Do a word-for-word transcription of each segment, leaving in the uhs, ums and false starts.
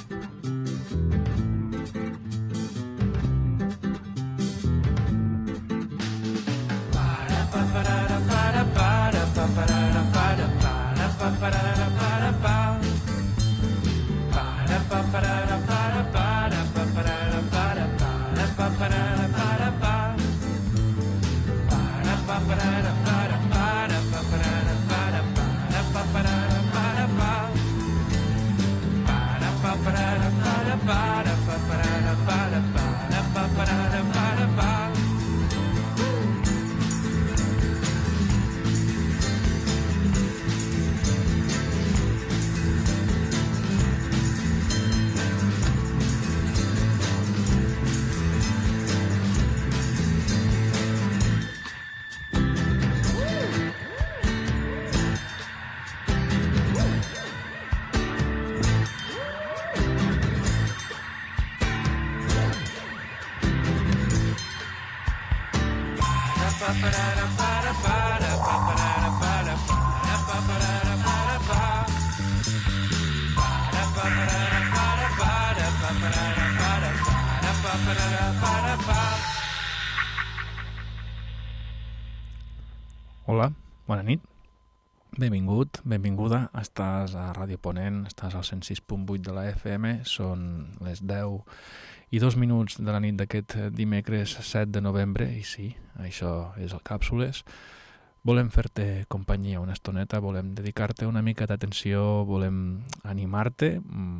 Hola, bona nit. Benvingut, benvinguda. Estàs a Ràdio Ponent, estàs al cent sis punt vuit de la F M. Són les deu i dos minuts de la nit d'aquest dimecres set de novembre. I sí, això és el Càpsules. Volem fer-te companyia una estoneta, volem dedicar-te una mica d'atenció, volem animar-te,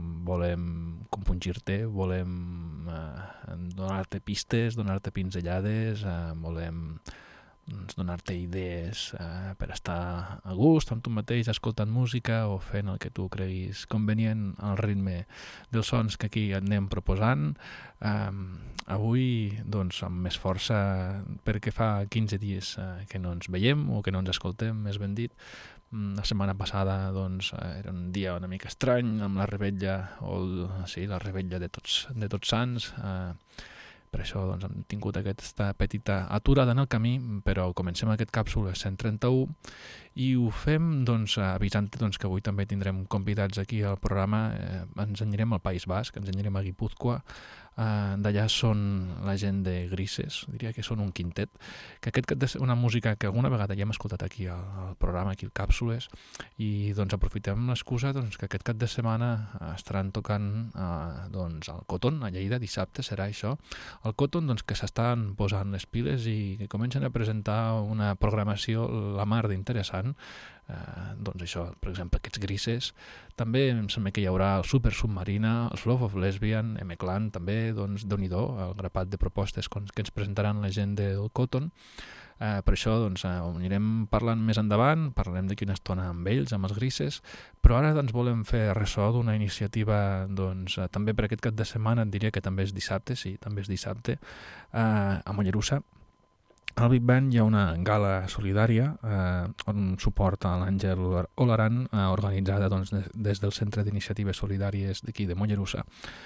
volem compungir-te, volem eh, donar-te pistes, donar-te pinzellades, eh, volem doncs, donar-te idees eh, per estar a gust amb tu mateix, escoltant música o fent el que tu creguis convenient al ritme dels sons que aquí et anem proposant. Eh, avui, doncs, amb més força, perquè fa quinze dies eh, que no ens veiem o que no ens escoltem, més ben dit. La setmana passada doncs, era un dia una mica estrany, amb la revetlla, o el, sí, la revetlla de tots, de tots Sants. Eh, Per això doncs, hem tingut aquesta petita aturada en el camí, però comencem aquest càpsula cent trenta-u i ho fem doncs, avisant-te doncs, que avui també tindrem convidats aquí al programa. Eh, ens anirem al País Basc, ens anirem a Guipúzcoa. Eh, d'allà són la gent de Grises, diria que són un quintet, que aquest és una música que alguna vegada ja hem escoltat aquí al, al programa, aquí al Càpsules, i doncs aprofitem l'excusa doncs, que aquest cap de setmana estaran tocant eh, doncs, al Cotton, a Lleida, dissabte serà això. El Cotton doncs, que s'estan posant les piles i que comencen a presentar una programació la mar d'interessant. Eh, doncs això, per exemple, aquests Grises. També em sembla que hi haurà el Super Submarina, els Love of Lesbian, M-Clan també, doncs Déu-n'hi-do, el grapat de propostes que ens presentaran la gent del Cotton. Eh, per això doncs, eh, ho anirem parlant més endavant, parlarem d'aquí una estona amb ells, amb els Grises, però ara doncs, volem fer ressò d'una iniciativa doncs, eh, també per aquest cap de setmana, et diria que també és dissabte, sí, també és dissabte, eh, a Mollerussa. Al Big Band hi ha una gala solidària eh, on suport a l'Àngel Olaran, eh, organitzada doncs, des del Centre d'Iniciatives Solidàries d'aquí de Mollerussa.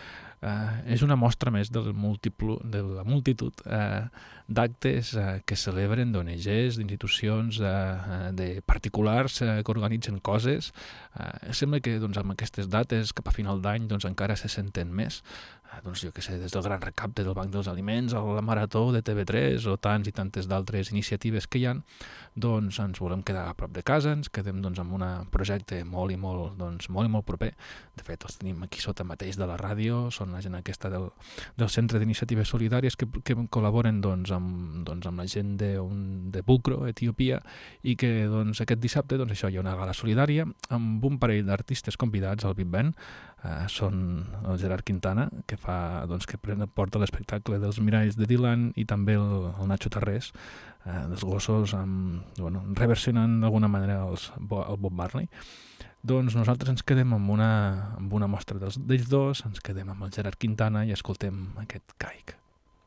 Eh, és una mostra més del múltiplo, de la multitud eh, d'actes eh, que celebren d'O N Ges, d'institucions, eh, de particulars eh, que organitzen coses. Eh, sembla que doncs, amb aquestes dates, cap a final d'any, doncs, encara se senten més. Eh, doncs, jo que sé, des del Gran Recapte del Banc dels Aliments, a la Marató de T V tres o tants i tantes d'altres iniciatives que hi ha, doncs ens volem quedar a prop de casa, ens quedem doncs, amb un projecte molt i molt, doncs, molt i molt proper. De fet, els tenim aquí sota mateix de la ràdio, són la gent aquesta del, del Centre d'Iniciatives Solidàries que, que col·laboren doncs, amb, doncs, amb la gent de, un, de Bukro, Etiòpia, i que doncs, aquest dissabte doncs, això, hi ha una gala solidària amb un parell d'artistes convidats al Big Band. Eh, són el Gerard Quintana, que, fa, doncs, que porta l'espectacle dels Miralls de Dylan, i també el, el Nacho Tarrés, eh, dels Gossos, amb, bueno, reversionant d'alguna manera els, el Bob Marley. Doncs nosaltres ens quedem amb una, amb una mostra dels, d'ells dos, ens quedem amb el Gerard Quintana i escoltem aquest Caic.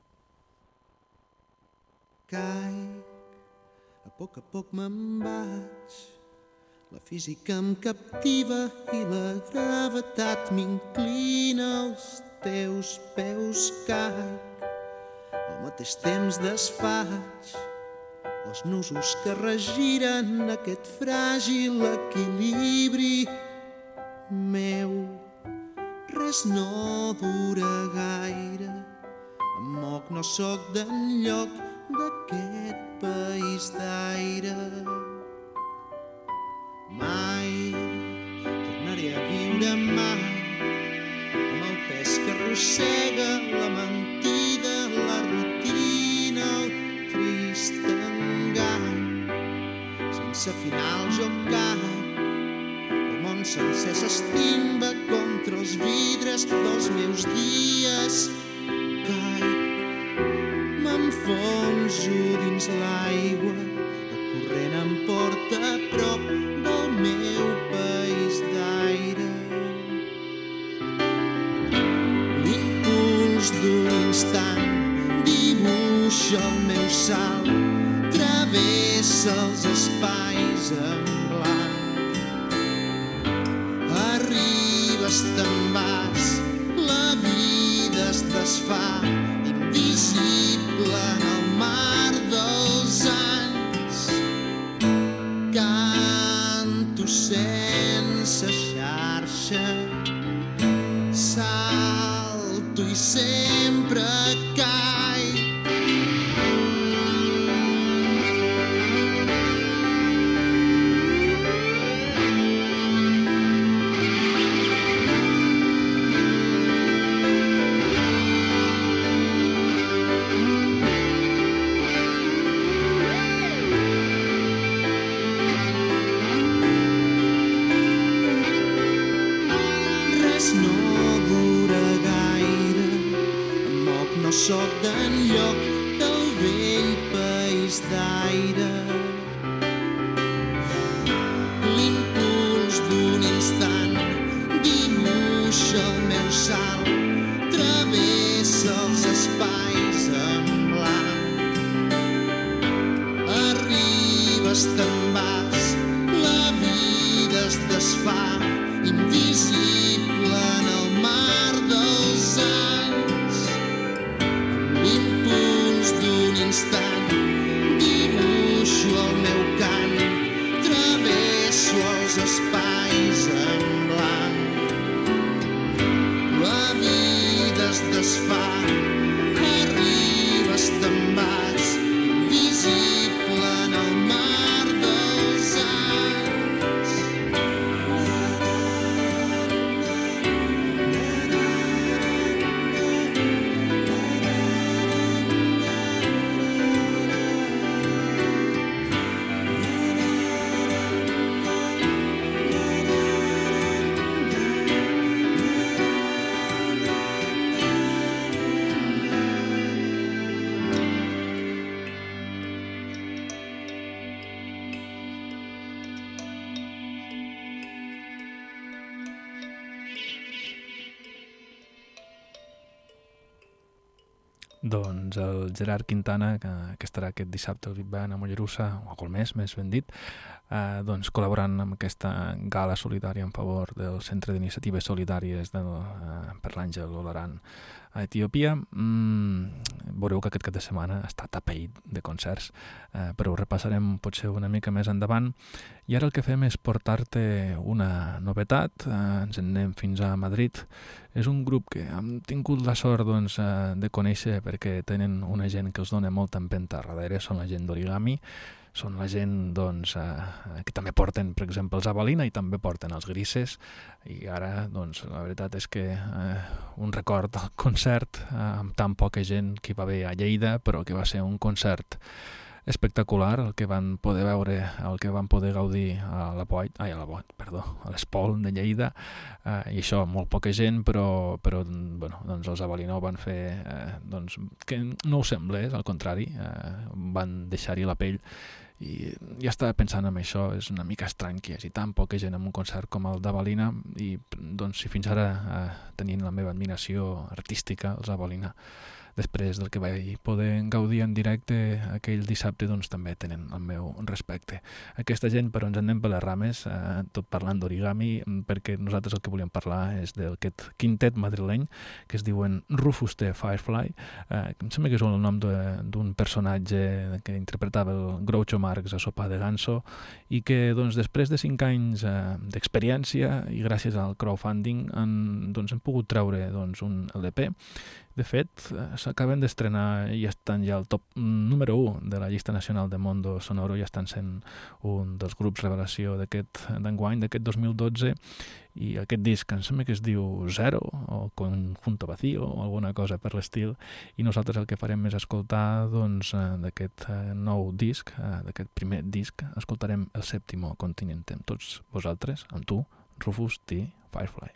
Caic, a poc a poc me'n vaig, la física em captiva i la gravetat m'inclina als teus peus. Caic, al mateix temps desfaig els nusos que regiren aquest fràgil equilibri meu. res no dura gaire, em moc no soc d'enlloc d'aquest país d'aire. Mai tornaré a viure mai amb el pes que arrossega la mentida, la rutina, el trist engany. Sense final jo caic, el món sencer s'estimba contra els vidres dels meus dies. Caic, m'enfonso dins l'aigua, el corrent em porta a prop del meu país d'aire. L'impuls d'un instant dibuixa el meu salt, travessa els espais en blanc. Arribes, te'n vas, la vida es desfà, invisible en el mar dels anys. Canto sense xarxa, salto i sempre caic. No soc d'enlloc del vell país d'aire. L'impuls d'un instant dibuixa el meu salt, travessa els espais en blanc. Arribes, te'n vas, la vida es desfà, invisible en el mar dels anys. L'impuls d'un instant dibuixo el meu cant, travesso els espais en blanc. La vida es desfà, arribes, te'n vas, invisible en el mar dels anys. Doncs el Gerard Quintana, que, que estarà aquest dissabte al Big Band a Mollerussa, o al mes, més ben dit, eh, doncs col·laborant amb aquesta gala solidària en favor del Centre d'Iniciatives Solidàries del, eh, per l'Àngel Olaran a Etiòpia. Mm, veureu que aquest cap de setmana ha estat apeït de concerts, eh, però ho repassarem potser una mica més endavant. I ara el que fem és portar-te una novetat. Eh, ens en anem fins a Madrid. És un grup que hem tingut la sort doncs, eh, de conèixer perquè tenen una gent que els dona molta empenta darrere, són la gent d'Origami, són la gent doncs, eh, que també porten, per exemple, els Avalina i també porten els Grises, i ara doncs, la veritat és que eh, un record del concert eh, amb tan poca gent que hi va haver a Lleida, però que va ser un concert espectacular, el que van poder veure, el que van poder gaudir a la Boit, ai, a la Boit, perdó, a l'Espol de Lleida, eh, i això, molt poca gent, però, però bueno, doncs els Avalina ho van fer, eh, doncs, que no ho sembla, eh, al contrari, eh, van deixar-hi la pell, i ja estava pensant en això, és una mica estrany que hi hagi tan poca gent en un concert com el d'Avalina, i doncs si fins ara eh, tenien la meva admiració artística, els Avalina després del que vaig poder gaudir en directe aquell dissabte, doncs també tenen el meu respecte. Aquesta gent, però ens anem per les rames, eh, tot parlant d'origami, perquè nosaltres el que volíem parlar és d'aquest quintet madrileny que es diuen Rufus the Firefly, eh, que em sembla que és el nom d'un personatge que interpretava el Groucho Marx a Sopar de Ganso i que doncs, després de cinc anys eh, d'experiència i gràcies al crowdfunding han, doncs, hem pogut treure doncs, un L P. De fet, s'acaben d'estrenar i estan ja al top número u de la llista nacional de Mondo Sonoro, i estan sent un dels grups revelació d'aquest d'enguany, d'aquest dos mil dotze, i aquest disc em sembla que es diu Zero o Conjunto Vacío o alguna cosa per l'estil, i nosaltres el que farem és escoltar doncs, d'aquest nou disc, d'aquest primer disc, escoltarem el Séptimo Continente amb tots vosaltres, amb tu, Rufus the Firefly.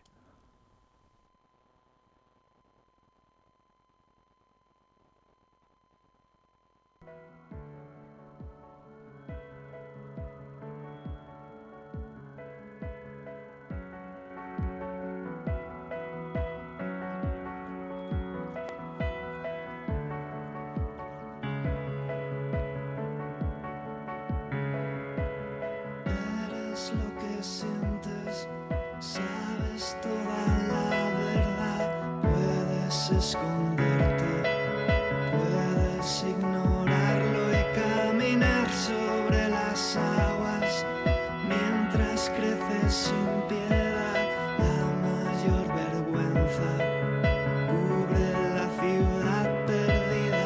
Lo que sientes, sabes toda la verdad, puedes esconderte, puedes ignorarlo y caminar sobre las aguas mientras creces sin piedad. La mayor vergüenza cubre la ciudad perdida.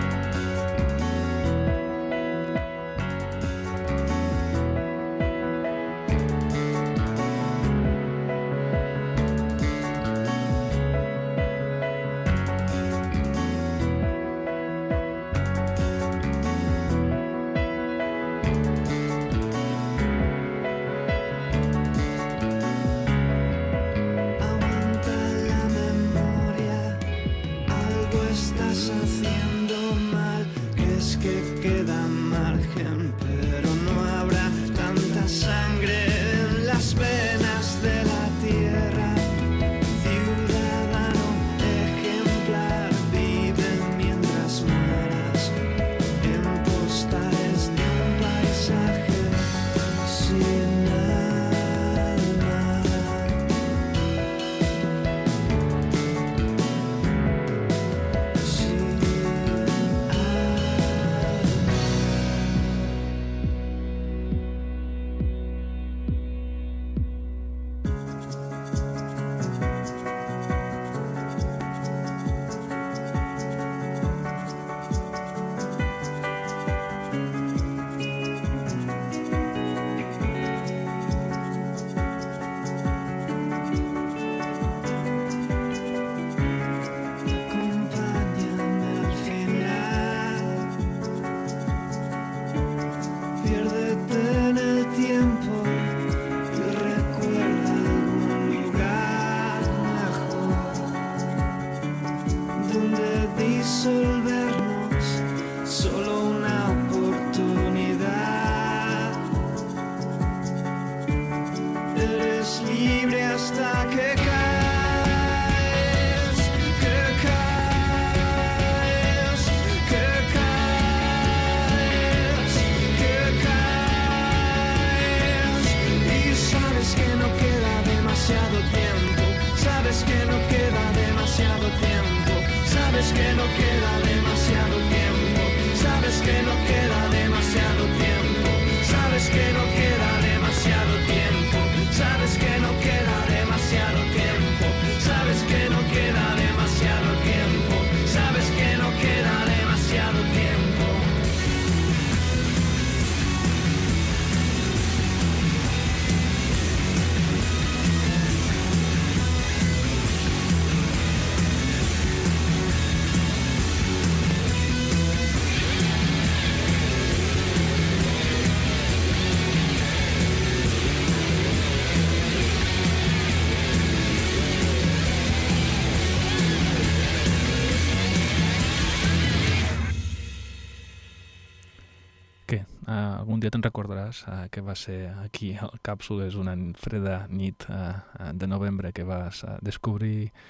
algun dia te'n recordaràs eh, que va ser aquí al Càpsules una freda nit eh, de novembre que vas eh, descobrir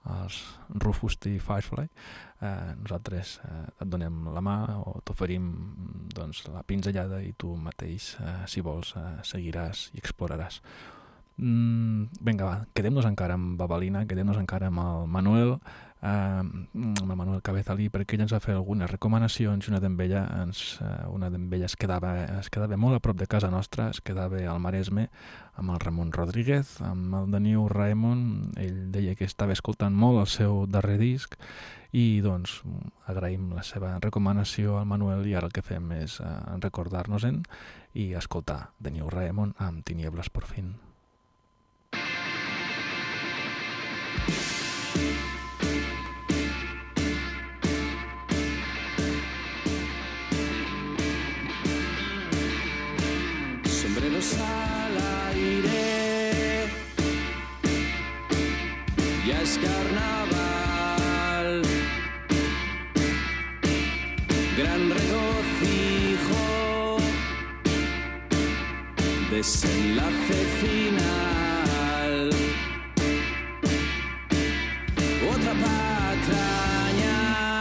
els Rufus T. Firefly, eh, nosaltres eh, et donem la mà o t'oferim doncs, la pinzellada i tu mateix, eh, si vols, eh, seguiràs i exploraràs. Mm, vinga, va, quedem-nos encara amb Babalina, quedem-nos encara amb el Manuel, eh, amb el Manuel Cabezalí, perquè ell ens va fer algunes recomanacions i una d'ella ens, eh, una d'ella es quedava, es quedava molt a prop de casa nostra, es quedava al Maresme, amb el Ramon Rodríguez, amb el Daniel Raimon. Ell deia que estava escoltant molt el seu darrer disc i doncs agraïm la seva recomanació al Manuel i ara el que fem és eh, recordar-nos-en i escoltar Daniel Raimon amb Tinieblas por fin. Sombreros al aire, ya es carnaval, gran regocijo, desenlace final, otra patraña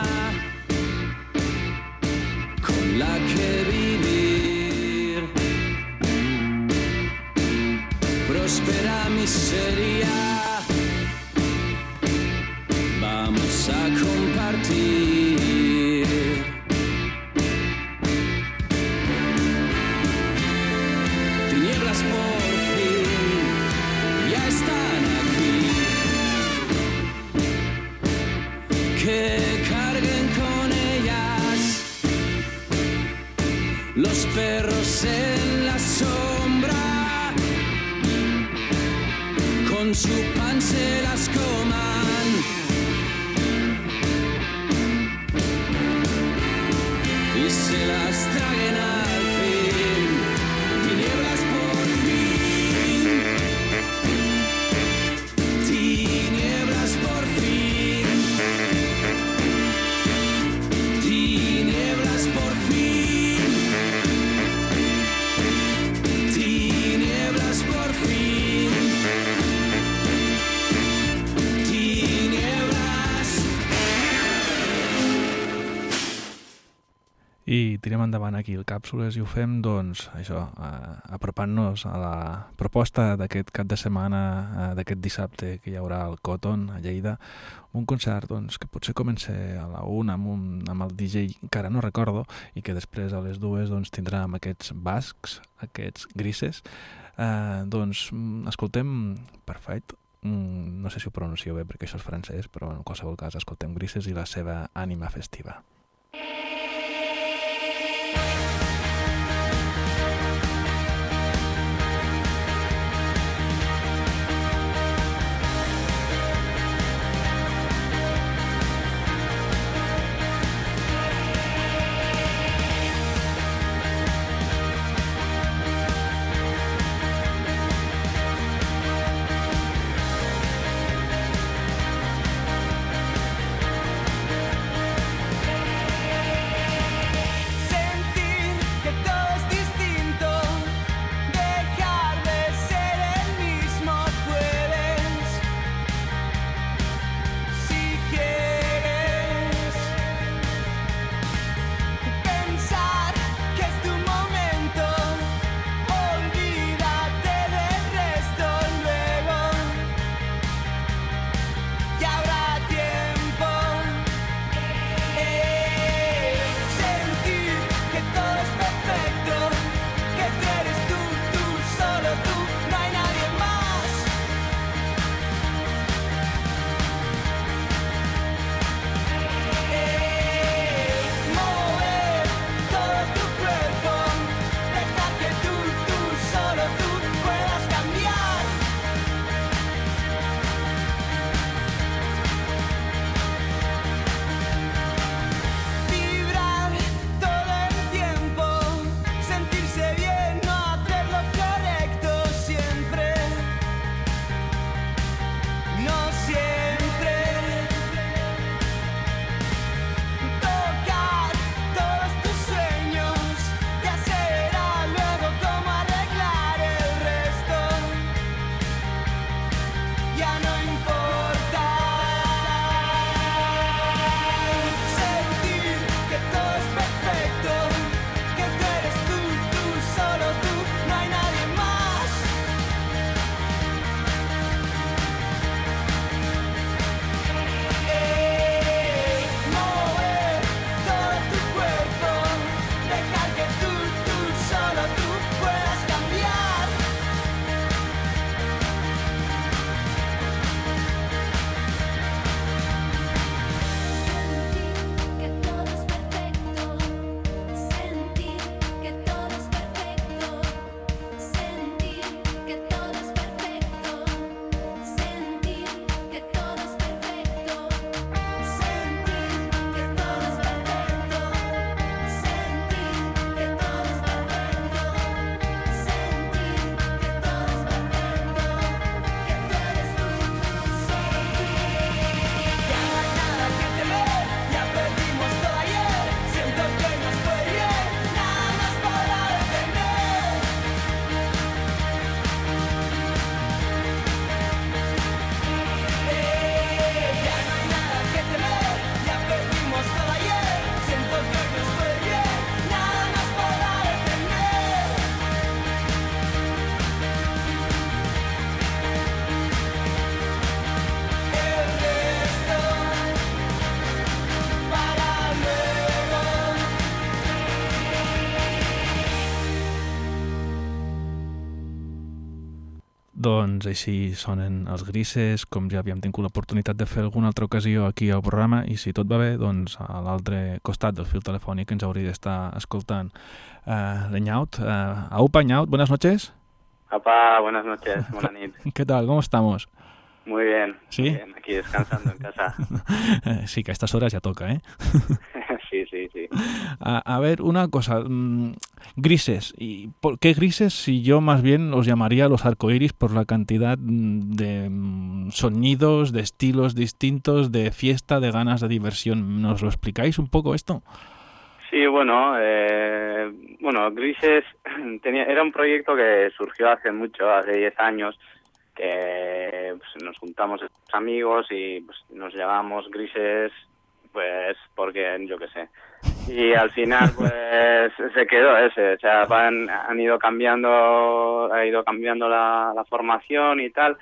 con la que vivir, próspera miseria, vamos a compartir. Tinieblas por fin ya están aquí, que carguen con ellas los perros en la sombra, con su pan se las coman, y se las traguen al fin. Tinieblas por fin, tinieblas por fin, tinieblas por fin, tinieblas por fin, tinieblas. I tirem endavant aquí el Càpsules i ho fem, doncs, això, eh, apropant-nos a la proposta d'aquest cap de setmana, eh, d'aquest dissabte que hi haurà al Cotton, a Lleida, un concert doncs, que potser comença a la una amb, un, amb el D J que ara no recordo i que després a les dues doncs, tindrà amb aquests bascs, aquests grises. Eh, doncs escoltem Perfect, mm, no sé si ho pronuncio bé perquè això és francès, però en qualsevol cas escoltem Grises i la seva ànima festiva. Thank Doncs així sonen els Grises, com ja havíem tingut l'oportunitat de fer alguna altra ocasió aquí al programa, i si tot va bé, doncs a l'altre costat del fil telefònic ens hauria d'estar escoltant uh, l'Eñaut. Uh, Aupa, Eñaut, buenas noches. Apa, buenas noches, buena nit. ¿Qué tal? ¿Cómo estamos? Muy bien, ¿Sí? muy bien, aquí descansando en casa. Sí, que a estas horas ya toca, ¿eh? Sí, sí, sí. A, a ver, una cosa, mmm, grises. ¿Y por qué grises si yo más bien los llamaría los arcoíris por la cantidad de mm, sonidos, de estilos distintos, de fiesta, de ganas de diversión? ¿Nos lo explicáis un poco esto? Sí, bueno, eh, bueno, Grises tenía, era un proyecto que surgió hace mucho, hace diez años, que pues, nos juntamos los amigos y pues, nos llamamos Grises, pues porque yo qué sé. Y al final pues se quedó ese, o sea, van, han ido cambiando, ha ido cambiando la, la formación y tal.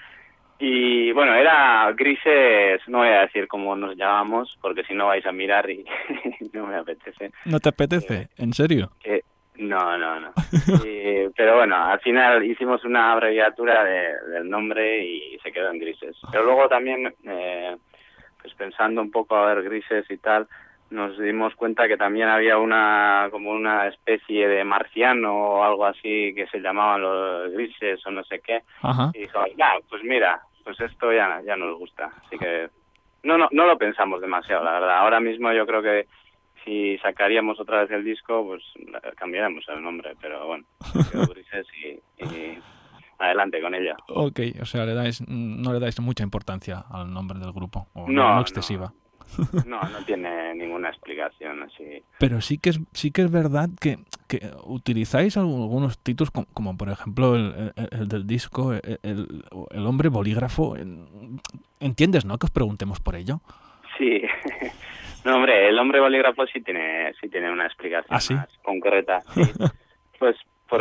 Y bueno, era Grises, no voy a decir cómo nos llamamos, porque si no vais a mirar y no me apetece. ¿No te apetece? Eh, ¿En serio? Que, no, no, no. Y, pero bueno, al final hicimos una abreviatura de, del nombre y se quedó en Grises. Pero luego también, eh, pues pensando un poco a ver Grises y tal, nos dimos cuenta que también había una como una especie de marciano o algo así que se llamaban los Grises o no sé qué. Ajá. Y dijimos, nah, pues mira, pues esto ya, ya nos gusta. Así que no, no, no lo pensamos demasiado, la verdad. Ahora mismo yo creo que si sacaríamos otra vez el disco, pues cambiaríamos el nombre, pero bueno, quedó Grises y, y adelante con ello. Ok, o sea, le dais, no le dais mucha importancia al nombre del grupo, o no, No, no excesiva. No, no tiene ninguna explicación así. Pero sí que es, sí que es verdad que, que utilizáis algunos títulos, como, como por ejemplo el, el, el del disco, el, el, el hombre bolígrafo. ¿Entiendes, no? Que os preguntemos por ello. Sí. No, hombre, el hombre bolígrafo sí tiene sí tiene una explicación ¿Ah, sí? más concreta. Sí. Pues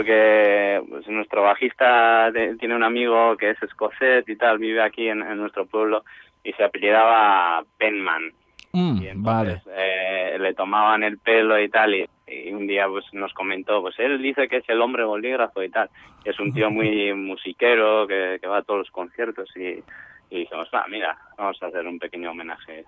porque pues, nuestro bajista de, tiene un amigo que es escocés y tal, vive aquí en, en nuestro pueblo y se apellidaba Penman. Mm, y entonces, vale. eh, le tomaban el pelo y tal y, y un día pues nos comentó, pues él dice que es el hombre bolígrafo y tal. Es un tío muy musiquero que, que va a todos los conciertos y, y dijimos, va, mira, vamos a hacer un pequeño homenaje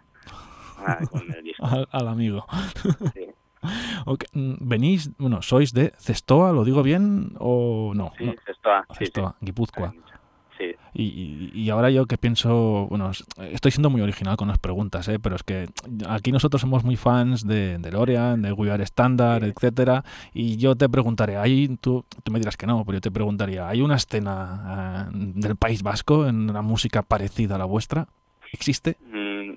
a, con el disco. Al, al amigo. Sí. Okay. Venís, bueno, sois de Zestoa, ¿lo digo bien o no? Sí, no. Zestoa. Zestoa, sí, Guipúzcoa. sí. Sí. Y, y, y ahora yo que pienso, bueno, estoy siendo muy original con las preguntas, ¿eh? Pero es que aquí nosotros somos muy fans de, de Lorian, de We Are Standard, sí. etcétera. Y yo te preguntaré, ¿hay, tú, tú me dirás que no, pero yo te preguntaría, ¿hay una escena uh, del País Vasco en la música parecida a la vuestra? ¿Existe? Mm,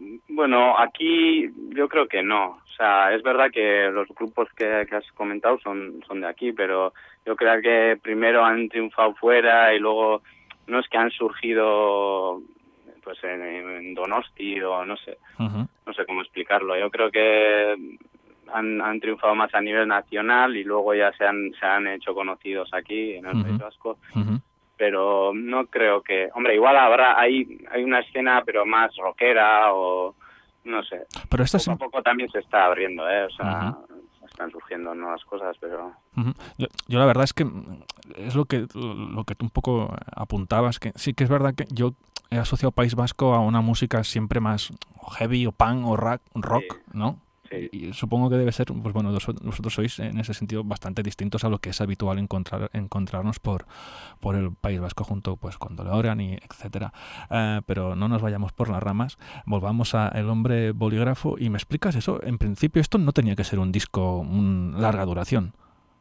bueno, aquí yo creo que no. O sea, es verdad que los grupos que, que has comentado son, son de aquí, pero yo creo que primero han triunfado fuera y luego no es que han surgido pues en, en Donosti o no sé, uh-huh. no sé cómo explicarlo. Yo creo que han, han triunfado más a nivel nacional y luego ya se han se han hecho conocidos aquí en el uh-huh. País Vasco. Uh-huh. Pero no creo que, hombre, igual habrá hay hay una escena pero más rockera o no sé. Pero esta poco a poco también se está abriendo, eh, o sea. Uh-huh. Están surgiendo nuevas cosas, pero... Uh-huh. Yo, yo la verdad es que es lo que lo que tú un poco apuntabas, que sí que es verdad que yo he asociado País Vasco a una música siempre más heavy o punk o rock, rock sí. ¿no? Sí. Y supongo que debe ser, pues bueno, vosotros sois en ese sentido bastante distintos a lo que es habitual encontrar encontrarnos por por el País Vasco junto pues con Lorian y etcétera. Uh, pero no nos vayamos por las ramas, volvamos a El hombre bolígrafo y me explicas eso. En principio esto no tenía que ser un disco un larga duración.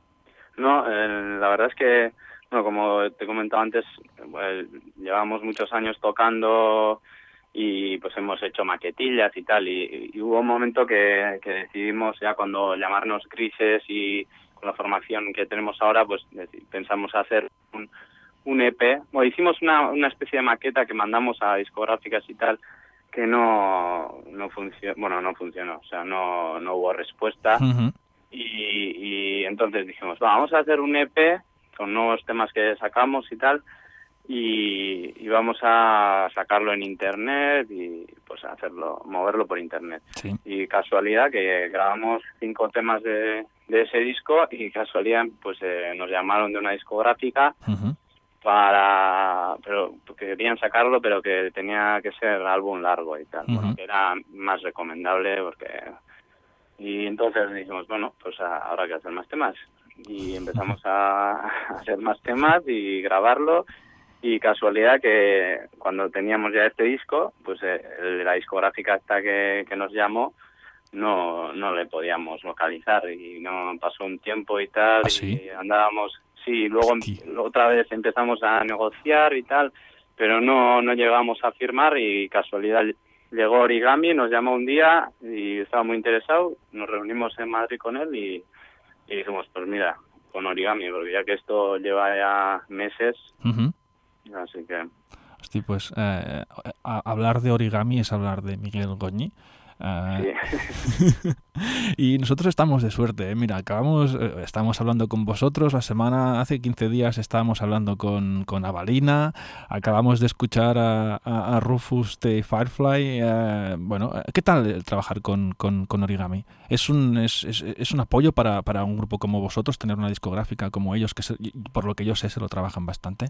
No, eh, la verdad es que, bueno, como te he comentado antes, eh, llevamos muchos años tocando y pues hemos hecho maquetillas y tal y, y hubo un momento que, que decidimos ya cuando llamarnos Grises y con la formación que tenemos ahora pues pensamos hacer un, un E P. Bueno, hicimos una, una especie de maqueta que mandamos a discográficas y tal que no no funcionó, bueno, no funcionó, o sea, no no hubo respuesta. Uh-huh. y, y entonces dijimos, va, vamos a hacer un E P con nuevos temas que sacamos y tal. Y, y vamos a sacarlo en internet y pues hacerlo, moverlo por internet. Sí. Y casualidad que grabamos cinco temas de, de ese disco y casualidad pues eh, nos llamaron de una discográfica uh-huh. para, pero porque querían sacarlo, pero que tenía que ser álbum largo y tal, Uh-huh. bueno, que era más recomendable porque... Y entonces dijimos, bueno, pues a- ahora hay que hacer más temas. Y empezamos a, a hacer más temas y grabarlo. Y casualidad que cuando teníamos ya este disco, pues eh, el- la discográfica esta que, que nos llamó, no no le podíamos localizar. Y no pasó un tiempo y tal, ¿Ah, sí? y andábamos... Sí, luego em- Hostia. otra vez empezamos a negociar y tal, pero no, no llegamos a firmar y casualidad... Llegó Origami, nos llamó un día y estaba muy interesado. Nos reunimos en Madrid con él y, y dijimos, pues mira, con Origami, porque ya que esto lleva ya meses, Uh-huh. así que... Hostia, pues eh, a- hablar de Origami es hablar de Miguel Goñi. Eh, Sí. y nosotros estamos de suerte, ¿eh? Mira, acabamos, eh, estamos hablando con vosotros, la semana, hace quince días estábamos hablando con, con Avalina, acabamos de escuchar a, a, a Rufus de Firefly. Eh, bueno, ¿qué tal trabajar con, con, con Origami? ¿Es un, es, es, es un apoyo para, para un grupo como vosotros tener una discográfica como ellos, que se, por lo que yo sé se lo trabajan bastante?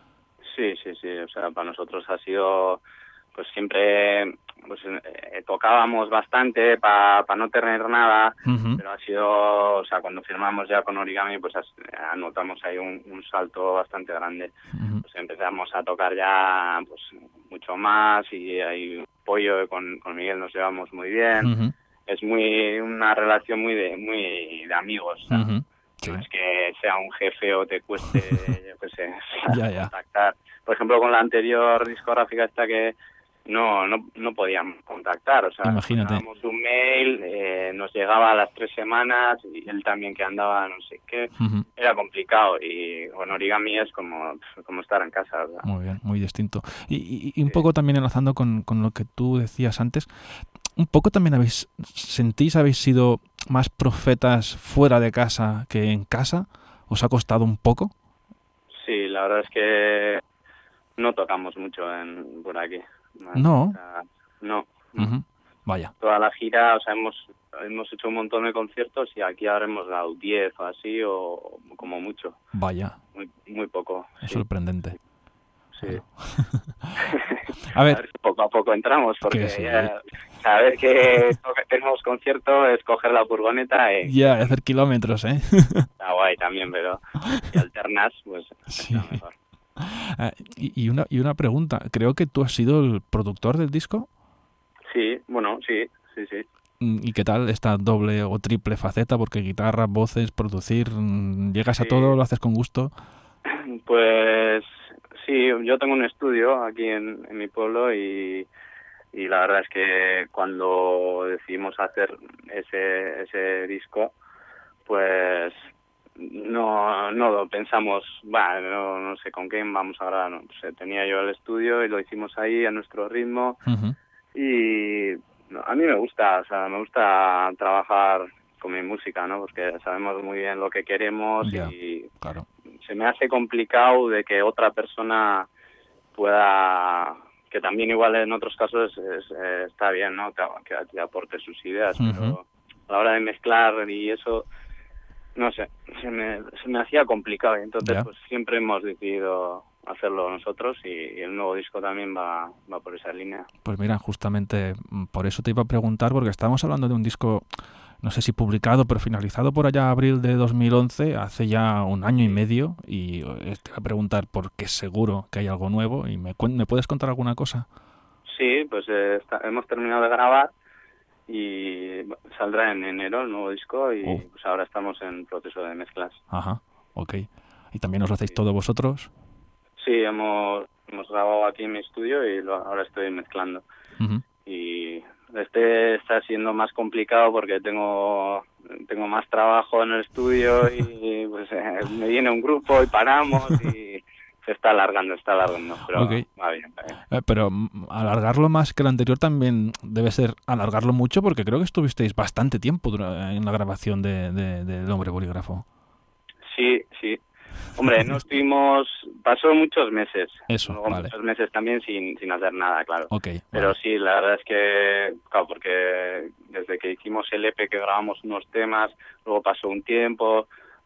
Sí, sí, sí, o sea, para nosotros ha sido, pues siempre, pues eh, tocábamos bastante para pa no tener nada, Uh-huh. pero ha sido, o sea, cuando firmamos ya con Origami, pues as- anotamos ahí un, un salto bastante grande. Uh-huh. Pues empezamos a tocar ya, pues, mucho más y hay apoyo con, con Miguel, nos llevamos muy bien. Uh-huh. Es muy, una relación muy de, muy de amigos, o sea, Uh-huh. Sí. no es que sea un jefe o te cueste, yo qué sé, Ya, ya. contactar. Por ejemplo, con la anterior discográfica esta que no no no podíamos contactar, o sea, Imagínate. mandábamos un mail, eh, nos llegaba a las tres semanas y él también que andaba no sé qué, Uh-huh. era complicado y con Origami es como, como estar en casa, ¿verdad? Muy bien, muy distinto. Y, y, y un poco también enlazando con, con lo que tú decías antes, un poco también habéis, ¿sentís habéis sido más profetas fuera de casa que en casa? ¿Os ha costado un poco? Sí, la verdad es que no tocamos mucho en por aquí. No. O sea, no. no. Uh-huh. Vaya. Toda la gira, o sea, hemos hemos hecho un montón de conciertos y aquí ahora hemos dado diez o así, o como mucho. Vaya. Muy muy poco. Es Sí, sorprendente. sí. Claro. A ver, si poco a poco entramos, porque Que sí. ya saber que tenemos concierto es coger la furgoneta y ya, hacer kilómetros, ¿eh? está guay también, pero si alternas, pues Sí. está mejor. Ah, y, y una, y una pregunta, creo que tú has sido el productor del disco. Sí, bueno, sí, sí, sí. Mm, ¿Y qué tal esta doble o triple faceta? Porque guitarra, voces, producir, mm, ¿llegas a Sí. todo? ¿Lo haces con gusto? Pues sí, yo tengo un estudio aquí en, en mi pueblo y, y la verdad es que cuando decidimos hacer ese ese disco, pues no no lo pensamos, bueno, no, no sé con quién vamos a grabar, no sé, tenía yo el estudio y lo hicimos ahí a nuestro ritmo Uh-huh. y no, a mí me gusta, o sea, me gusta trabajar con mi música, ¿no? Porque sabemos muy bien lo que queremos Ya. y Claro. se me hace complicado de que otra persona pueda, que también igual en otros casos es, es, eh, está bien, ¿no? Que, que te aporte sus ideas, Ujú. pero a la hora de mezclar y eso, no sé, se me, se me hacía complicado y entonces Ya. pues siempre hemos decidido hacerlo nosotros y, y el nuevo disco también va, va por esa línea. Pues mira, justamente mm, por eso te iba a preguntar, porque estábamos hablando de un disco, no sé si publicado, pero finalizado por allá abril de dos mil once, hace ya un año y medio, y eh, te iba a preguntar porque seguro que hay algo nuevo, y me, cuen- ¿me puedes contar alguna cosa? Sí, pues eh, está- hemos terminado de grabar y saldrá en enero el nuevo disco y Oh. pues ahora estamos en proceso de mezclas. Ajá, ok. ¿Y también os lo hacéis Sí. todo vosotros? Sí, hemos, hemos grabado aquí en mi estudio y lo, ahora estoy mezclando. Ujú. Y este está siendo más complicado porque tengo tengo más trabajo en el estudio y pues eh, me viene un grupo y paramos y se está alargando, está alargando, pero Ok. va bien, va bien. Eh, pero mm, alargarlo más que el anterior también debe ser alargarlo mucho, porque creo que estuvisteis bastante tiempo dura- en la grabación de, de, de El Hombre Bolígrafo. Sí, sí. Hombre, no estuvimos, pasó muchos meses. Eso, Luego vale. muchos meses también sin, sin hacer nada, claro. Ok, Pero vale. sí, la verdad es que, claro, porque desde que hicimos el E P que grabamos unos temas, luego pasó un tiempo,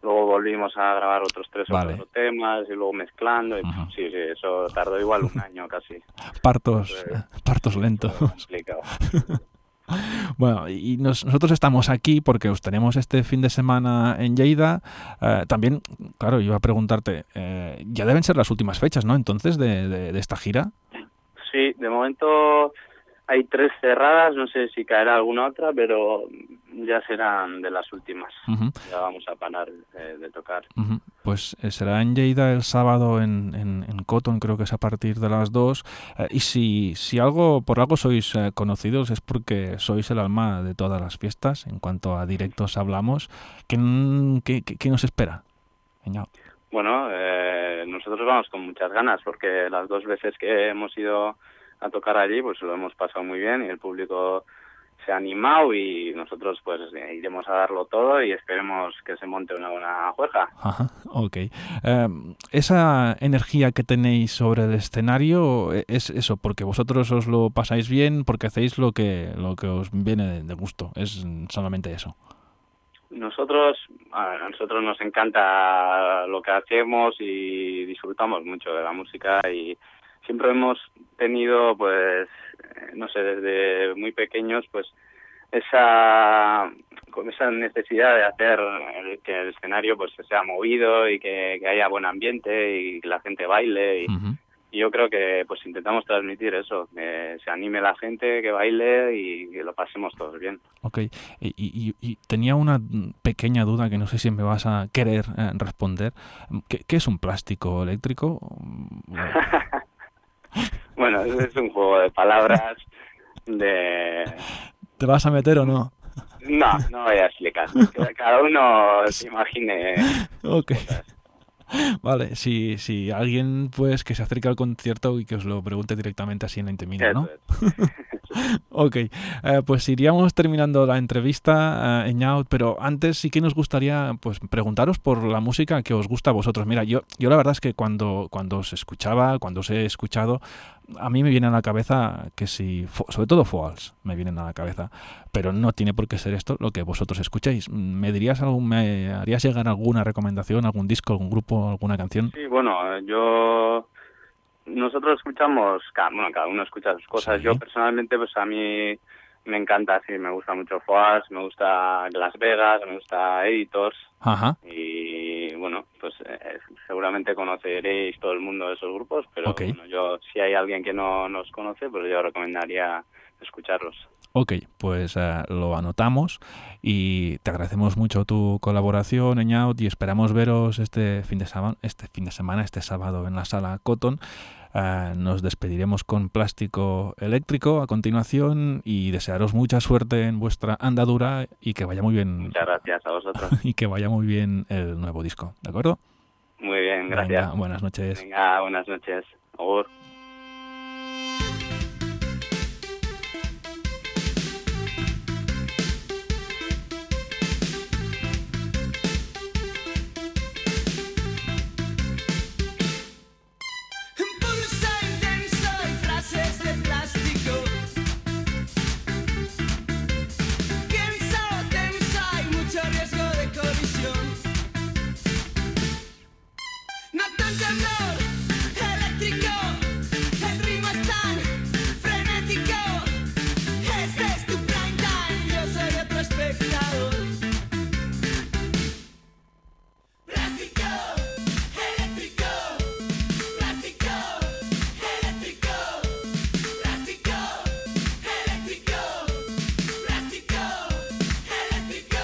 luego volvimos a grabar otros tres Vale. o cuatro temas y luego mezclando. Y, Ajá. sí, sí, eso tardó igual un año casi. Partos, Entonces, partos lentos. complicado. Bueno, y nos- nosotros estamos aquí porque os tenemos este fin de semana en Lleida. Eh, también, claro, iba a preguntarte, eh, ya deben ser las últimas fechas, ¿no? Entonces, de, de, de esta gira. Sí, de momento hay tres cerradas, no sé si caerá alguna otra, pero ya serán de las últimas. Ujú, Ya vamos a parar eh, de tocar. ujú. Pues eh, será en Lleida el sábado en, en, en Cotton, creo que es a partir de las dos. Eh, y si, si algo por algo sois eh, conocidos es porque sois el alma de todas las fiestas. En cuanto a directos hablamos, ¿qué, qué, qué- qué nos espera? Eñao. Bueno, eh, nosotros vamos con muchas ganas porque las dos veces que hemos ido a tocar allí pues lo hemos pasado muy bien y el público se ha animado y nosotros pues eh, iremos a darlo todo y esperemos que se monte una buena juerga. Ajá, ok. Eh, esa energía que tenéis sobre el escenario eh, es eso, porque vosotros os lo pasáis bien, porque hacéis lo que lo que os viene de, de gusto. Es solamente eso. Nosotros, a nosotros nos encanta lo que hacemos y disfrutamos mucho de la música y siempre hemos tenido, pues, eh, no sé, desde muy pequeños, pues, esa con esa necesidad de hacer el- que el escenario pues sea movido y que, que haya buen ambiente y que la gente baile y, Ujú. y yo creo que pues intentamos transmitir eso, que se anime la gente, que baile y que lo pasemos todos bien. Ok. Y, y- y tenía una pequeña duda que no sé si me vas a querer eh, responder. ¿Qué, qué es un plástico eléctrico? Bueno, es un juego de palabras de... ¿Te vas a meter o no? No, no voy a explicar. Que cada uno se imagine. Ok. Vale, si, si alguien pues que se acerque al concierto y que os lo pregunte directamente así en la intimidad, ¿no? Eso es. Ok, eh, pues iríamos terminando la entrevista, eh, Eñaut, pero antes sí que nos gustaría pues preguntaros por la música que os gusta a vosotros. Mira, yo, yo la verdad es que cuando, cuando os escuchaba, cuando os he escuchado, a mí me viene a la cabeza que si, fo- sobre todo Foals, me vienen a la cabeza, pero no tiene por qué ser esto lo que vosotros escuchéis. ¿Me dirías algún, me harías llegar alguna recomendación, algún disco, algún grupo, alguna canción? Sí, bueno, yo... Nosotros escuchamos, cada, bueno, cada uno escucha sus cosas. Sí. Yo personalmente, pues a mí me encanta, sí, me gusta mucho Foas, me gusta Las Vegas, me gusta Editors Ajá, y bueno, pues eh, seguramente conoceréis todo el mundo de esos grupos, pero Ok. bueno, yo si hay alguien que no nos conoce, pues yo recomendaría escucharlos. ok, pues eh, lo anotamos y te agradecemos mucho tu colaboración, Eñaut, y esperamos veros este fin de semana, este fin de semana, este sábado en la sala Cotton. Eh, nos despediremos con Plástico Eléctrico a continuación y desearos mucha suerte en vuestra andadura y que vaya muy bien Muchas gracias a vosotros. y que vaya muy bien el nuevo disco, ¿de acuerdo? Muy bien, gracias. Venga, buenas noches. Venga, buenas noches. Agur. Pulsa intenso y frases de plástico. Piensa o tensa, hay mucho riesgo de colisión. Nota un temblor eléctrico, el ritmo es tan frenético. Este es tu prime time, yo soy otro espectador. Plástico eléctrico, plástico eléctrico, plástico eléctrico, plástico eléctrico.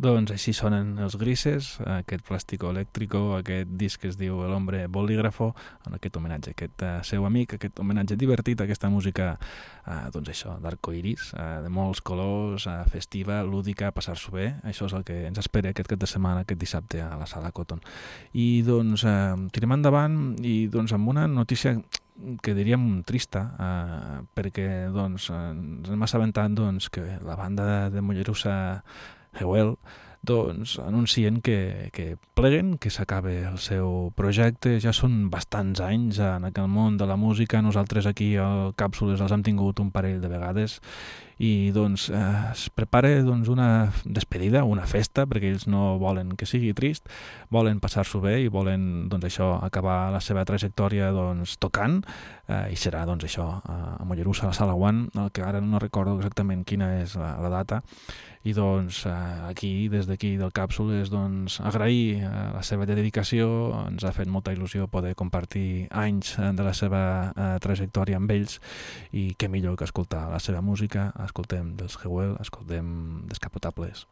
Doncs així sonen els Grises, aquest Plástico Eléctrico, aquest disc que es diu El Hombre Bolígrafo, en aquest homenatge a aquest uh, seu amic, aquest homenatge divertit a aquesta música, uh, doncs això, d'arcoiris, uh, de molts colors, uh, festiva, lúdica, passar-s'ho bé. Això és el que ens espera aquest cap de setmana, aquest dissabte a la Sala Cotton. I doncs uh, tirem endavant i doncs amb una notícia que diríem trista, uh, perquè doncs, ens hem assabentat doncs, que la banda de Mollerussa Hewell doncs, anuncien que, que pleguen, que s'acaba el seu projecte. Ja són bastants anys en aquell món de la música. Nosaltres aquí a Càpsules els hem tingut un parell de vegades i doncs eh, es prepara doncs, una despedida, una festa, perquè ells no volen que sigui trist, volen passar-s'ho bé i volen doncs, això, acabar la seva trajectòria doncs, tocant, eh, i serà doncs, això a Mollerussa, a la Sala One, el que ara no recordo exactament quina és la, la data. I doncs aquí, des d'aquí del Càpsules, doncs, agrair la seva dedicació. Ens ha fet molta il·lusió poder compartir anys de la seva eh, trajectòria amb ells i què millor que escoltar la seva música. Escoltem dels Hewell, escoltem Descapotables.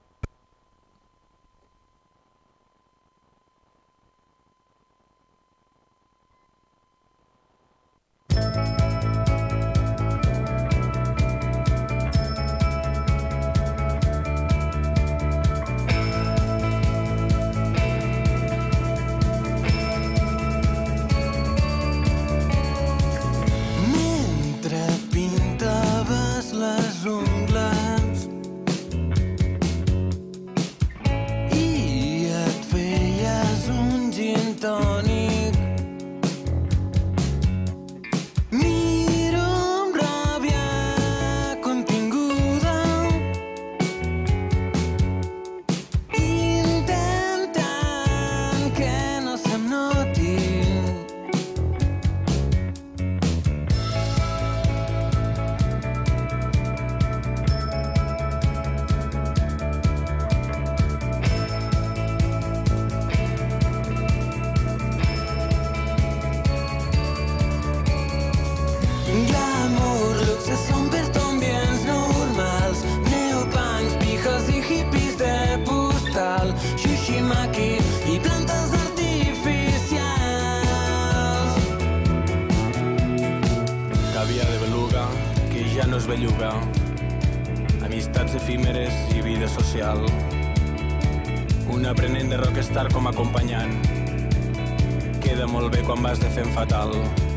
Amistats efímeres i vida social. Un aprenent de rockstar com a acompanyant. Queda molt bé quan vas de fent fatal.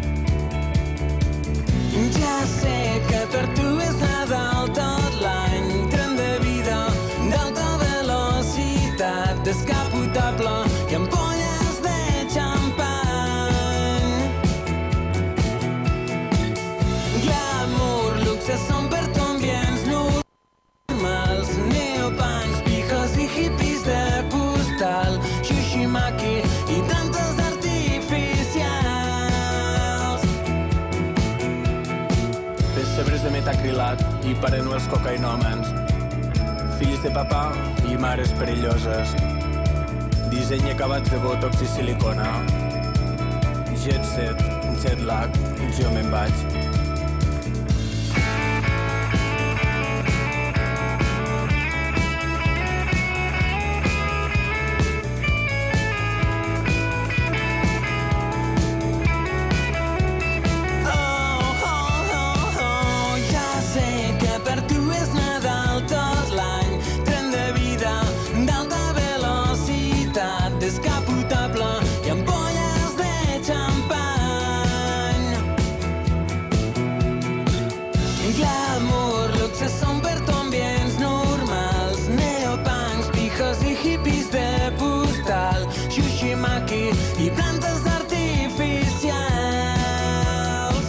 Ja sé que per tu és Nadal tot l'any. Tren de vida d'alta velocitat, descapotable i ampolles de xampany. Glamour, luxe són per tu ambients normals, neopans, pijos i hippies de postal, Shushimaki i tantes artificials. Pessebres de metacrilat i parenuels cocainòmens, fills de papà i mares perilloses, disseny acabat de botox i silicona, jet set, jet lag, jo me'n vaig. I plantes artificials.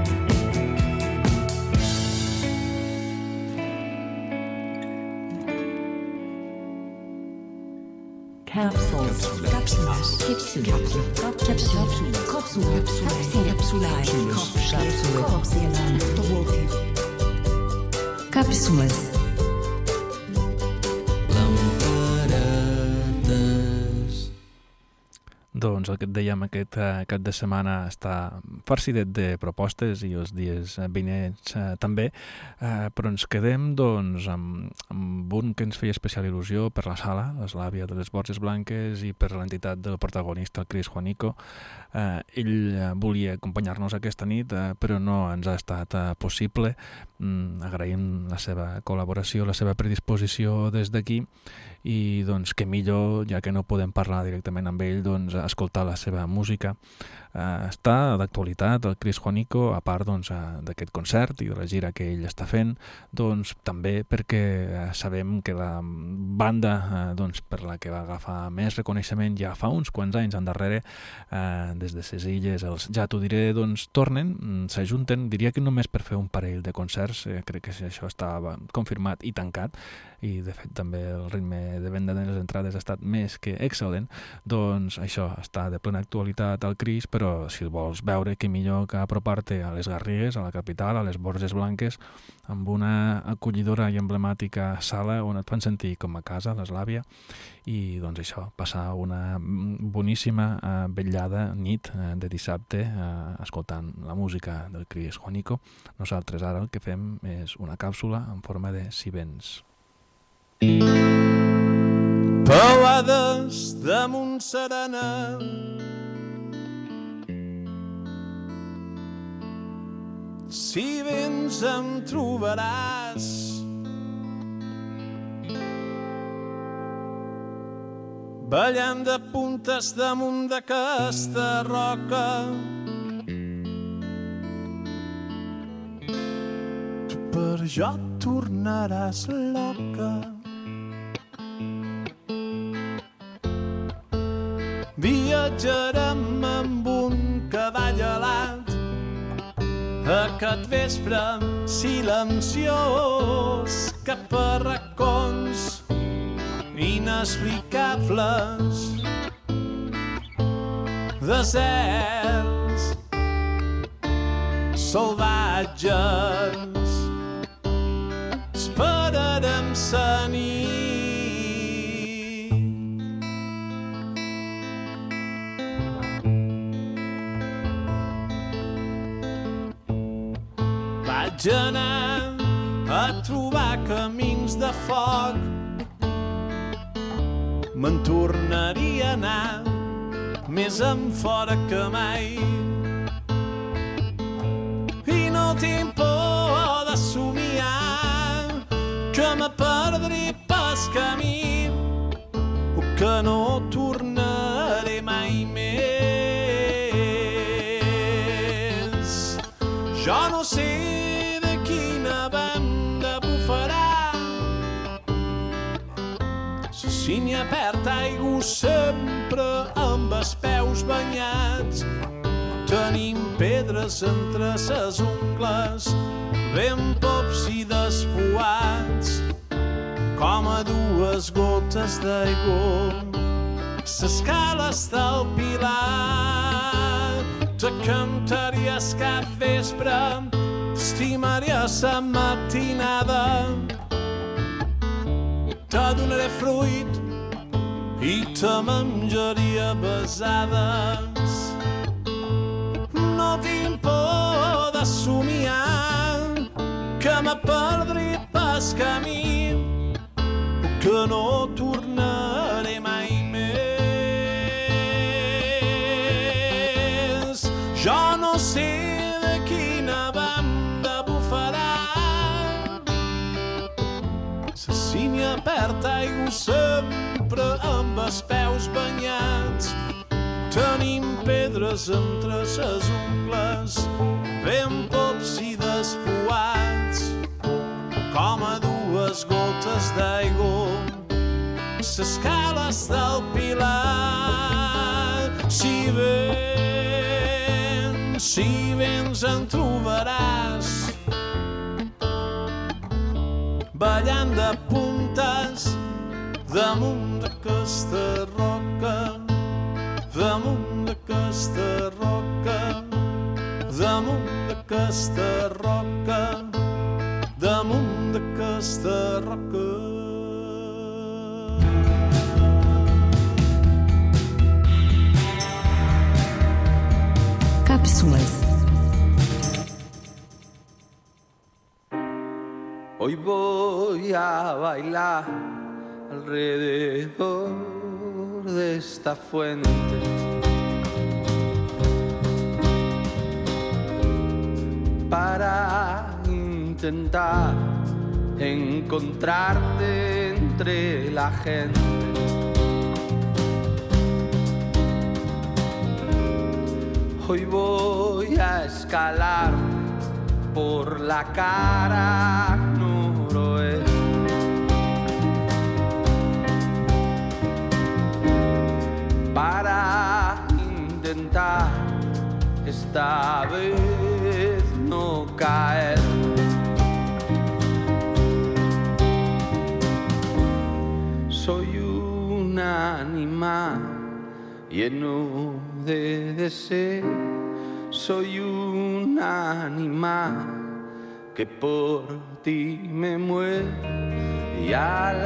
Capsules. Capsules. Capsules. Capsules. Capsules. Capsules. Capsules. Doncs el que et dèiem, aquest eh, cap de setmana està farcidet de propostes i els dies vinents eh, també, eh, però ens quedem doncs, amb, amb un que ens feia especial il·lusió per la sala, l'Eslàvia de les Borges Blanques, i per l'entitat del protagonista, el Cris Juanico. Eh, ell eh, volia acompanyar-nos aquesta nit, eh, però no ens ha estat eh, possible. Mm, agraïm la seva col·laboració, la seva predisposició des d'aquí, i doncs que millor, ja que no podem parlar directament amb ell, doncs escoltar la seva música. Eh, està d'actualitat el Cris Juanico, a part doncs, d'aquest concert i de la gira que ell està fent, doncs també perquè eh, sabem que la banda eh, doncs, per la que va agafar més reconeixement ja fa uns quants anys endarrere, eh, des de ses illes, els Ja t'ho diré, doncs tornen, s'ajunten, diria que només per fer un parell de concerts, eh, crec que això estava confirmat i tancat, i de fet també el ritme de venda de les entrades ha estat més que excel·lent. Doncs això està de plena actualitat al Cris, però si el vols veure, que millor que apropar-te a les Garrigues, a la capital, a les Borges Blanques, amb una acollidora i emblemàtica sala on et fan sentir com a casa, l'Eslàvia, i doncs això, passar una boníssima eh, vetllada nit eh, de dissabte eh, escoltant la música del Cris Juanico. Nosaltres ara el que fem és una càpsula en forma de Si vens. Pauades damunt serena, si vens em trobaràs. Ballant de puntes damunt d'aquesta roca, tu per jo tornaràs loca. Viatjarem amb un cavall alat aquest vespre silenciós cap a racons inexplicables, deserts salvatges. Esperarem sa nit. Vaig anar a trobar camins de foc, me'n tornaria a anar més enfora que mai. I no tinc por de somiar que me perdré pas camí o que no tornaré mai més. Jo no sé de quina banda bufarà, la sínia perd aigua sempre amb els peus banyats. Tenim pedres entre ses ungles, ben pops i despuats, com a dues gotes d'aigua. S'escales del Pilar, te cantaries cap vespre, t'estimaries la matinada. Te donaré fruit i te menjaria besades. No tinc por de somiar que me perdré pas camí o que no tornaré mai més. Jo no sé de quina banda bufarà, la sínia perd aigua sempre amb els peus banyats. Tenim pedres entre ses ungles, ben pops i despuats, com a dues gotes d'aigua. S'escales del Pilar, si vens, si vens en trobaràs, ballant de puntes damunt d'aquesta roca, damunt d'aquesta roca, damunt d'aquesta roca, damunt d'aquesta roca. Cápsulas. Hoy voy a bailar alrededor de esta fuente. Para intentar encontrarte entre la gente. Hoy voy a escalar por la cara noroeste. Para intentar esta vez no caer. Soy un animal lleno de deseo. Soy un animal que por ti me muero. Y al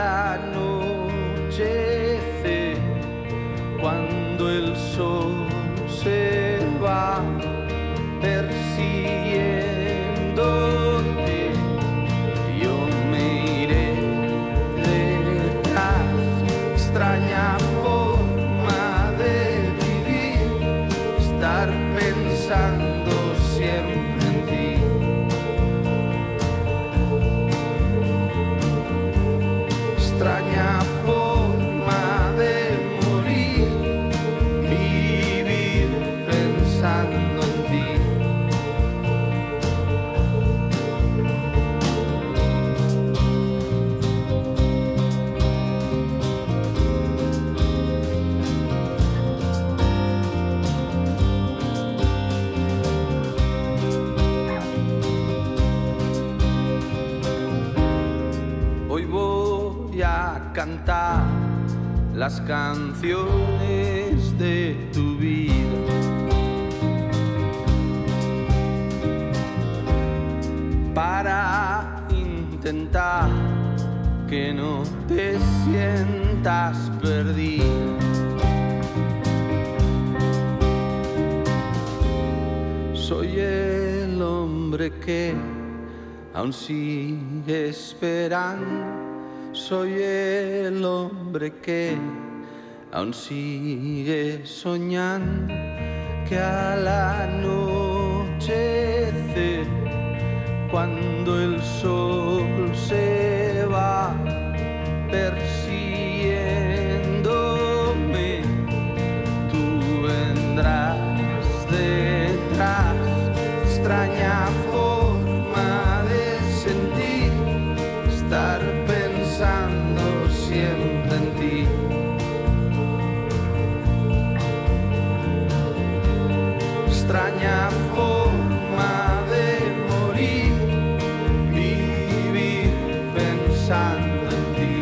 anochecer, cuando el sol se va persiguiéndote, yo me iré detrás. Extraña forma de vivir, estar pensando siempre en ti. Extraña forma de morir, vivir pensando en ti. Hoy voy a cantar las canciones de tu vida. Para intentar que no te sientas perdida. Soy el hombre que aún sigue esperando. Soy el hombre que aún sigue soñando que al anochecer, cuando el sol se va persiguiéndome, tú vendrás detrás. Extraña forma de sentir, estar pensando siempre en ti. Extraña forma de morir, vivir pensando en ti.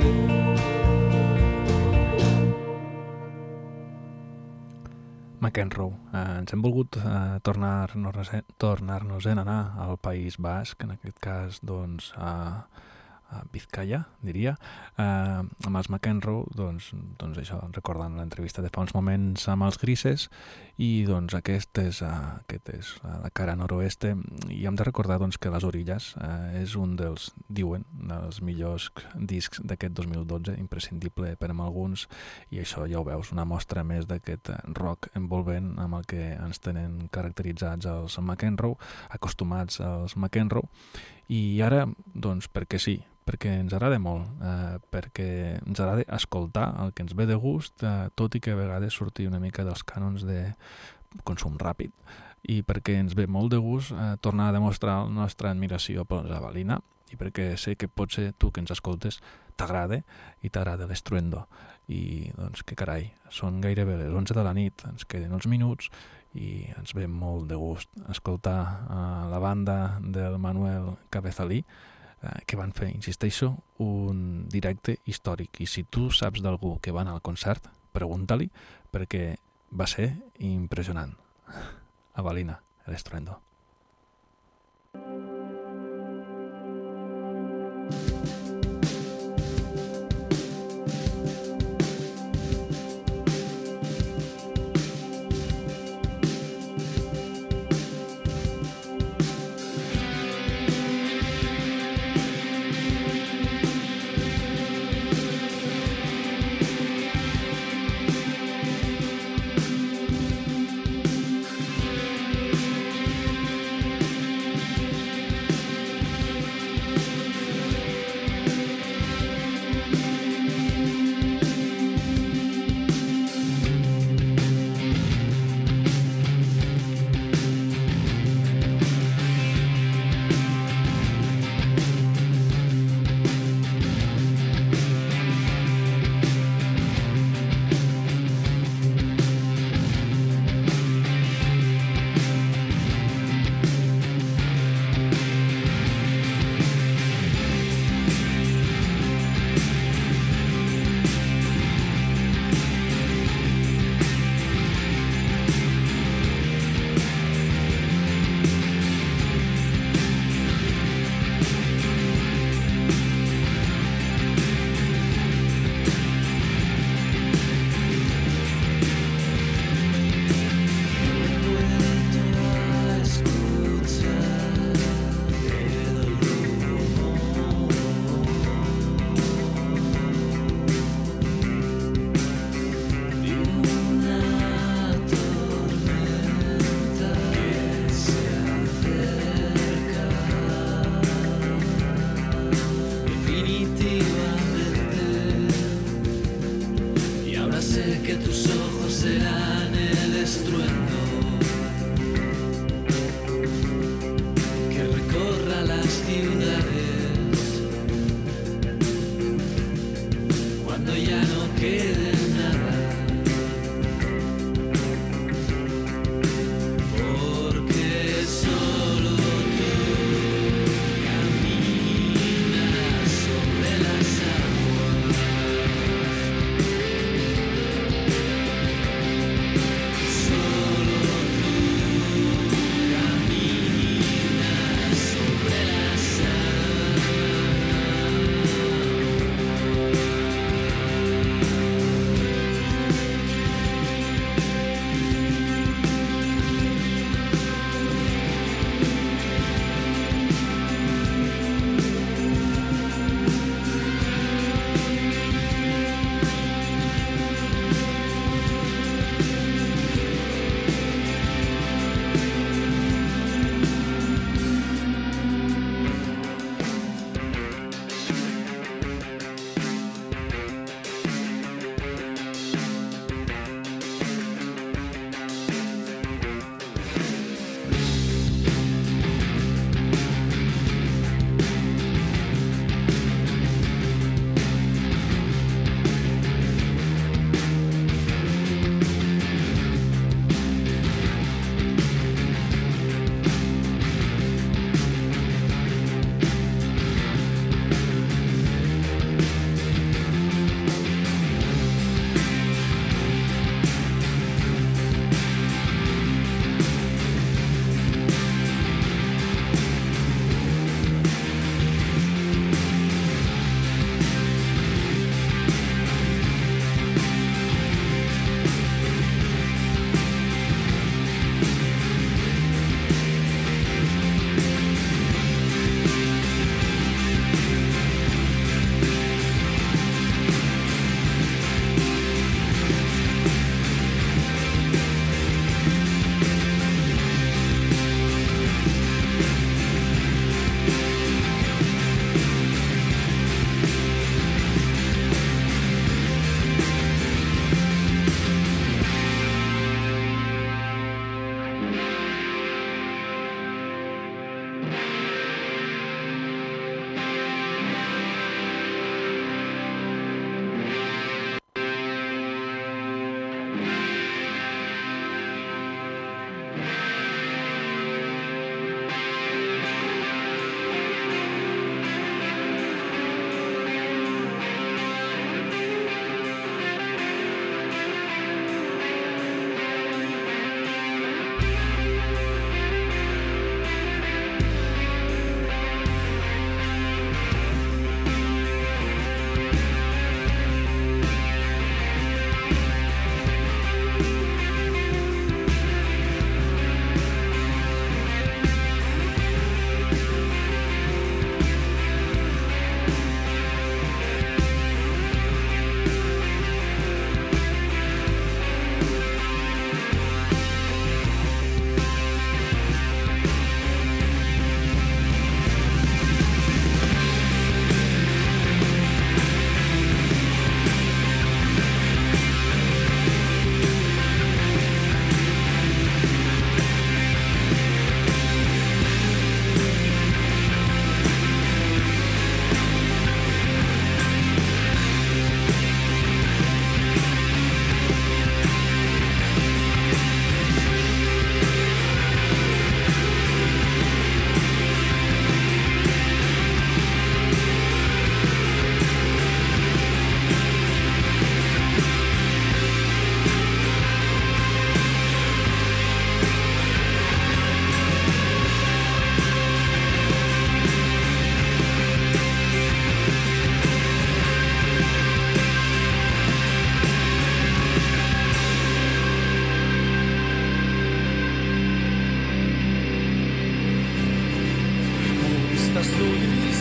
McEnroe. Eh, ens hem volgut eh, tornar-nos tornar-nos en anar al País Basc, en aquest cas, doncs, a, a Vizcaya, diria. Eh, amb els McEnroe, doncs, doncs això, recordant l'entrevista de fa uns moments amb els Grises, i doncs aquest és, uh, aquest és uh, la cara noroeste, i hem de recordar doncs, que Les Orilles uh, és un dels, diuen, dels millors discs d'aquest dos mil dotze, imprescindible per a alguns, i això ja ho veus, una mostra més d'aquest rock envolvent amb el que ens tenen caracteritzats els McEnroe, acostumats als McEnroe, i ara, doncs, perquè sí, perquè ens agrada molt, eh, perquè ens agrada escoltar el que ens ve de gust, eh, tot i que a vegades surti una mica dels cànons de consum ràpid, i perquè ens ve molt de gust eh, tornar a demostrar la nostra admiració per la Balina, i perquè sé que potser tu que ens escoltes t'agrada i t'agrada l'Estruendo, i doncs que carai, són gairebé les onze de la nit, ens queden uns minuts i ens ve molt de gust escoltar eh, la banda del Manuel Cabezalí, que van fer, insisteixo, un directe històric. I si tu saps d'algú que va anar al concert, pregunta-li, perquè va ser impressionant. A Balina, l'Estruendo.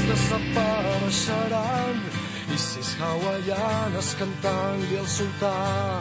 de s'apareixeran i sis hawaianes cantant-li al sultà.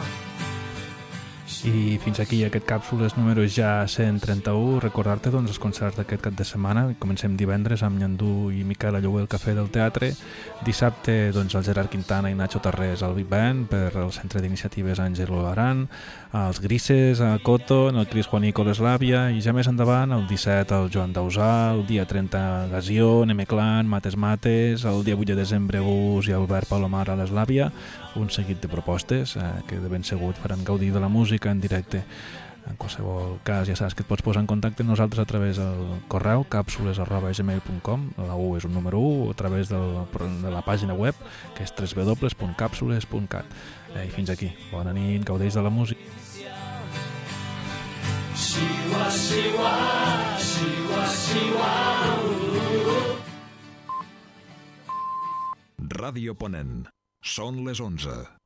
I fins aquí aquest Càpsules número ja cent trenta-u. Recordar-te doncs, els concerts d'aquest cap de setmana. Comencem divendres amb Nyandú i Miquel Allowé al Cafè del Teatre. Dissabte doncs, el Gerard Quintana i Nacho Tarrés al Big Band per al Centre d'Iniciatives Àngelo Aran, els Grises a Coto, en el Cris Juanico l'Eslàvia, i ja més endavant el disset el Joan Dausà, el dia trenta Gasió, Nemeclan, Mates Mates, el dia vuit de desembre Gus i Albert Palomar a l'Eslàvia, un seguit de propostes eh, que de ben segur faran gaudir de la música en directe. En qualsevol cas, ja saps que et pots posar en contacte amb nosaltres a través del correu càpsules arroba gmail punt com, la U és un número u, o a través del, de la pàgina web, que és w w w punt càpsules punt cat. Eh, I fins aquí. Bona nit, gaudeix de la música. Shiwa, shiwa, shiwa, shiwa, Ràdio Ponent. Són les onze.